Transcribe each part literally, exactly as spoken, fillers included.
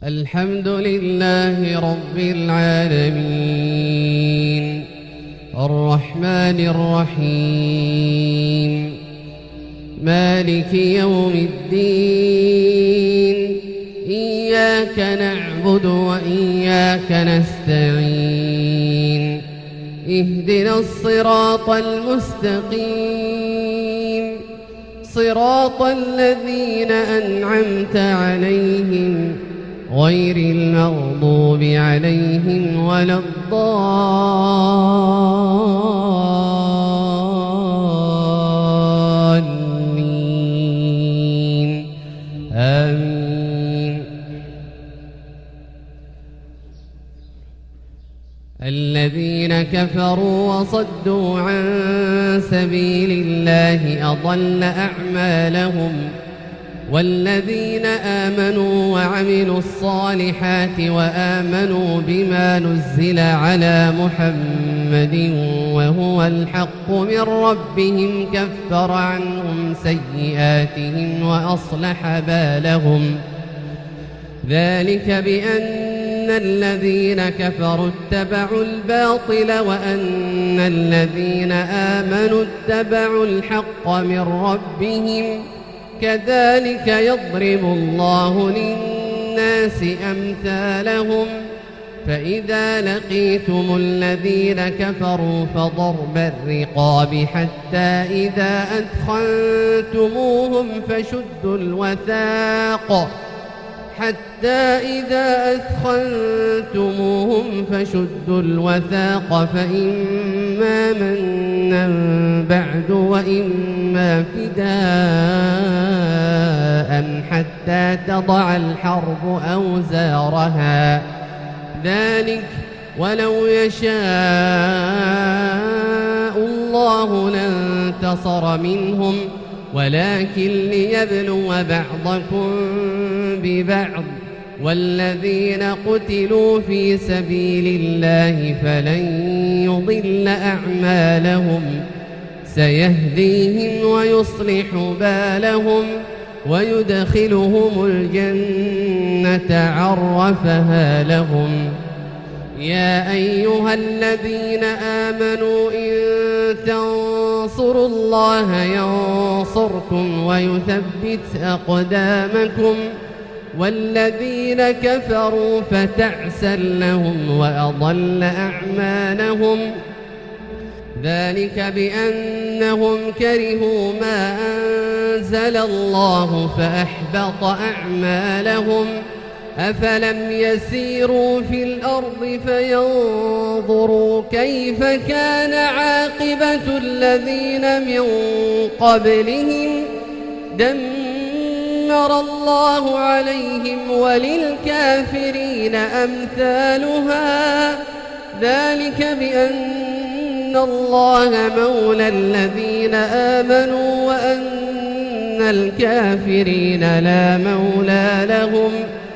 الحمد لله رب العالمين الرحمن الرحيم مالك يوم الدين إياك نعبد وإياك نستعين اهدنا الصراط المستقيم صراط الذين أنعمت عليهم غير المغضوب عليهم ولا الضالين آمين. الذين كفروا وصدوا عن سبيل الله أضل أعمالهم والذين آمنوا وعملوا الصالحات وآمنوا بما نزل على محمد وهو الحق من ربهم كفر عنهم سيئاتهم وأصلح بالهم ذلك بأن الذين كفروا اتبعوا الباطل وأن الذين آمنوا اتبعوا الحق من ربهم كذلك يضرب الله للناس أمثالهم فإذا لقيتم الذين كفروا فضرب الرقاب حتى إذا أثخنتموهم فشدوا الوثاق حتى إذا أثخنتموهم فشدوا الوثاق فإما منا بعد وإما فداء حتى تضع الحرب أوزارها ذلك ولو يشاء الله لانتصر منهم ولكن ليبلو بعضكم ببعض والذين قتلوا في سبيل الله فلن يضل أعمالهم سيهديهم ويصلح بالهم ويدخلهم الجنة عرفها لهم. يا أيها الذين آمنوا إن تنصروا الله ينصركم ويثبت أقدامكم والذين كفروا فتعسا لهم وأضل أعمالهم ذلك بأنهم كرهوا ما أنزل الله فأحبط أعمالهم أفلم يسيروا في الأرض فينظروا كيف كان عاقبة الذين من قبلهم دمر الله عليهم وللكافرين أمثالها ذلك بأن الله مولى الذين آمنوا وأن الكافرين لا مولى لهم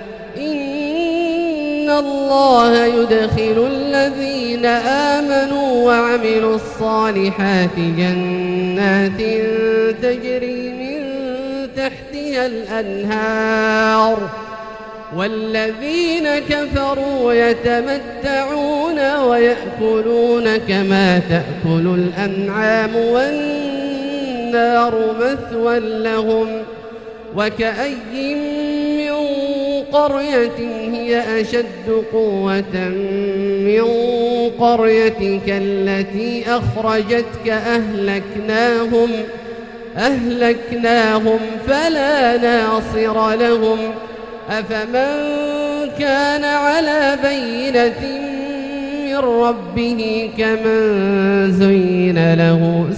إن الله يدخل الذين آمنوا وعملوا الصالحات جنات تجري من تحتها الأنهار والذين كفروا يتمتعون ويأكلون كما تأكل الأنعام والنار مثوى لهم وكأي من قرية هي أشد قوة من قريتك التي أخرجتك أهلكناهم أهلكناهم فلا ناصر لهم أفمن كان على بينة من ربه كمن زين له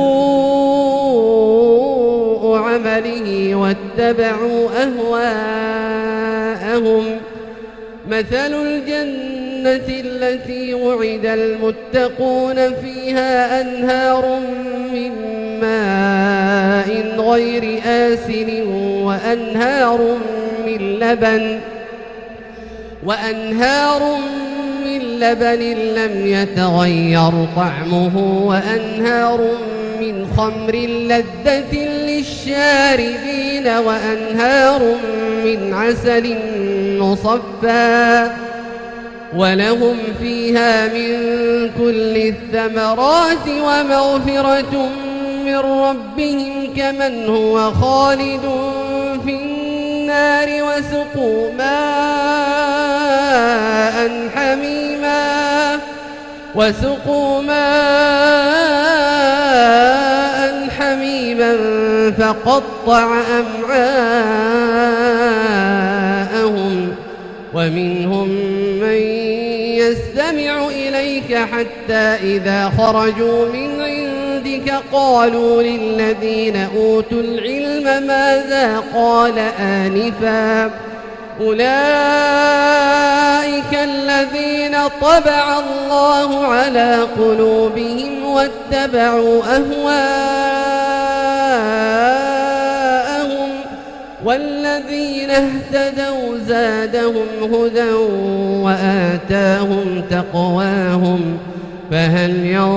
سوء عمله واتبعوا أهواءهم مثل الجنة التي وعد المتقون فيها أنهار من ماء غير آسن وأنهار من لبن وأنهار من لبن لم يتغير طعمه وأنهار من خمر لذة للشاربين وأنهار من عسل مصفى ولهم فيها من كل الثمرات ومغفرة من ربهم كمن هو خالد في النار وسقوا ماء حميما وسقوا ماء حميما فقطع أمعاءهم ومنهم من يستمع إليك حتى إذا خرجوا من عندك قالوا للذين أوتوا العلم ماذا قال آنفا أولئك الذين طبع الله على قلوبهم واتبعوا أهواءهم والذين اهتدوا زادهم هدى وآتاهم تقواهم فهل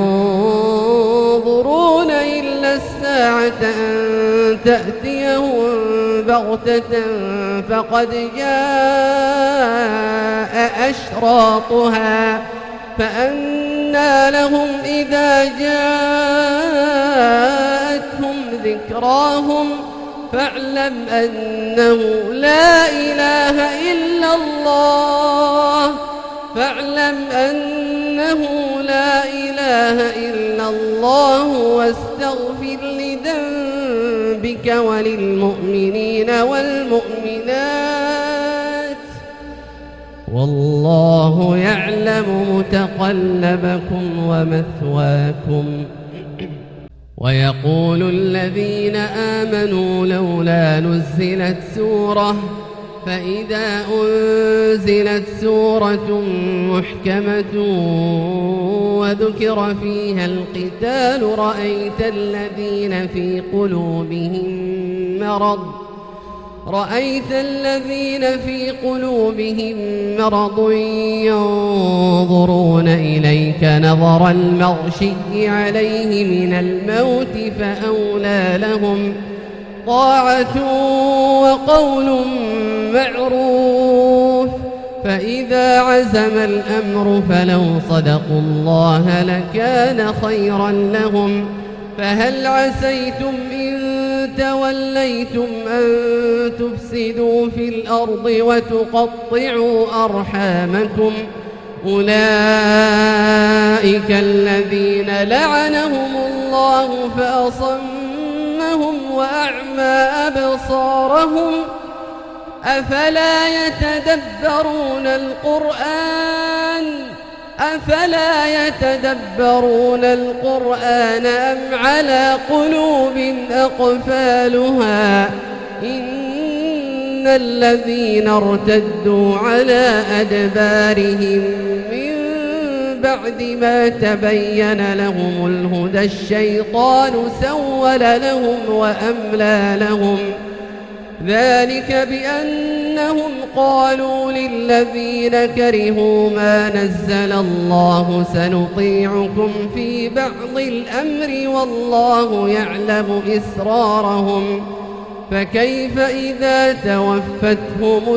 ينظرون إلا الساعة أن تأتيهم بغتة فقد جاء أشراطها فأنى لهم إذا جاءتهم ذكراهم فاعلم أنه لا إله إلا الله فاعلم أنه لا إله إلا الله واستغفر لذنبك وللمؤمنين والمؤمنات والله يعلم متقلبكم ومثواكم. ويقول الذين آمنوا لولا نزلت سورة فإذا أنزلت سورة محكمة وذكر فيها القتال رأيت الذين في قلوبهم مرض رأيت الذين في قلوبهم مرض ينظرون إليك نظر المغشي عليه من الموت فأولى لهم طاعة وقول معروف فإذا عزم الأمر فلو صدقوا الله لكان خيرا لهم فهل عسيتم إن توليتم أن تفسدوا في الأرض وتقطعوا أرحامكم أولئك الذين لعنهم الله فأصمهم وأعمى أبصارهم أفلا يتدبرون القرآن أفلا يتدبرون القرآن أم على قلوب أقفالها إن الذين ارتدوا على أدبارهم من بعد ما تبين لهم الهدى الشيطان سول لهم وأملى لهم ذلك بأنهم قالوا للذين كرهوا ما نزل الله سنطيعكم في بعض الأمر والله يعلم إسرارهم فكيف إذا توفتهم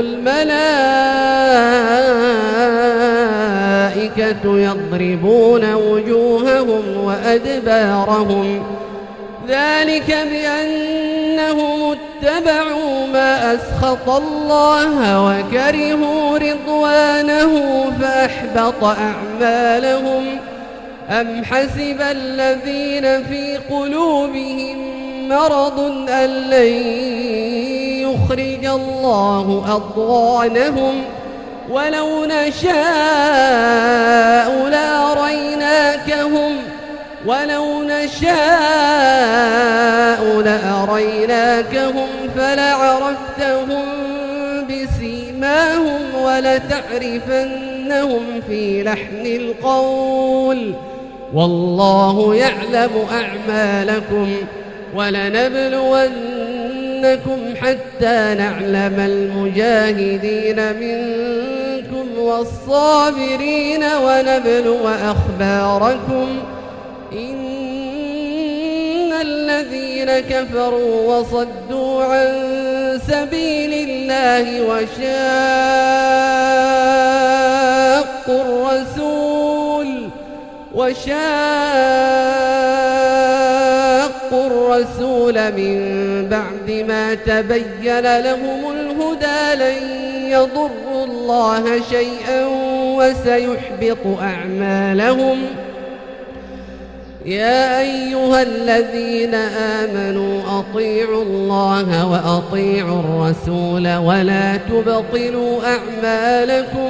الملائكة يضربون وجوههم وأدبارهم ذلك بأنهم اتبعوا ما أسخط الله وكرهوا رضوانه فأحبط أعمالهم أم حسب الذين في قلوبهم مرض أن لن يخرج الله أضغانهم ولو نشاء لأريناكهم ولو نشاء لأريناكهم فلعرفتهم بسيماهم ولتعرفنهم في لحن القول والله يعلم أعمالكم ولنبلونكم حتى نعلم المجاهدين منكم والصابرين ونبلو أخباركم إن الذين كفروا وصدوا عن سبيل الله وشاقوا الرسول وشاقوا الرسول من بعد ما تبين لهم الهدى لن يضروا الله شيئا وسيحبط أعمالهم. يا أيها الذين آمنوا أطيعوا الله وأطيعوا الرسول ولا تبطلوا أعمالكم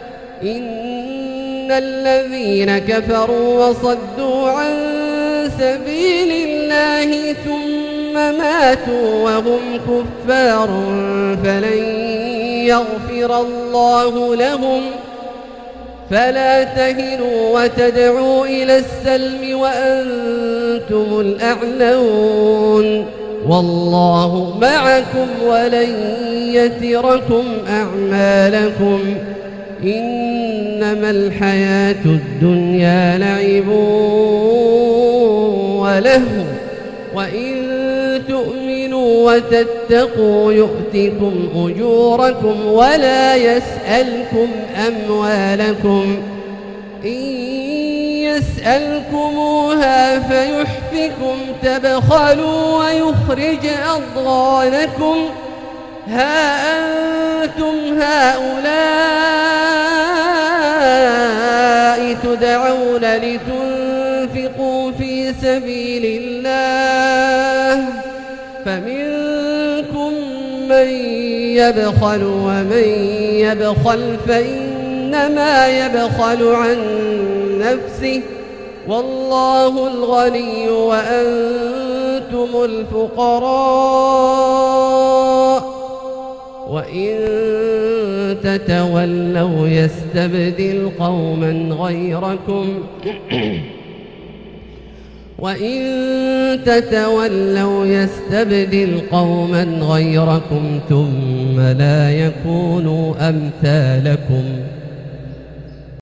إن الذين كفروا وصدوا عن سبيل الله ثم ماتوا وهم كفار فلن يغفر الله لهم. فلا تهنوا وتدعوا إلى السلم وأنتم الأعلون والله معكم ولن يتركم أعمالكم. إنما الحياة الدنيا لعب ولهو وإن تؤمنوا وتتقوا يؤتكم أجوركم ولا يسألكم أموالكم. إن يسألكموها فيحفكم تبخلوا ويخرج أضغانكم. ها أنتم هؤلاء تدعون لتنفقوا في سبيل الله فمنكم من يبخل ومن يبخل فإنما يبخل عن نفسه والله الغني وأنتم الفقراء وإن تتولوا يستبدل قوما غيركم وإن تتولوا يستبدل قوما غيركم ثم لا يكونوا أمثالكم.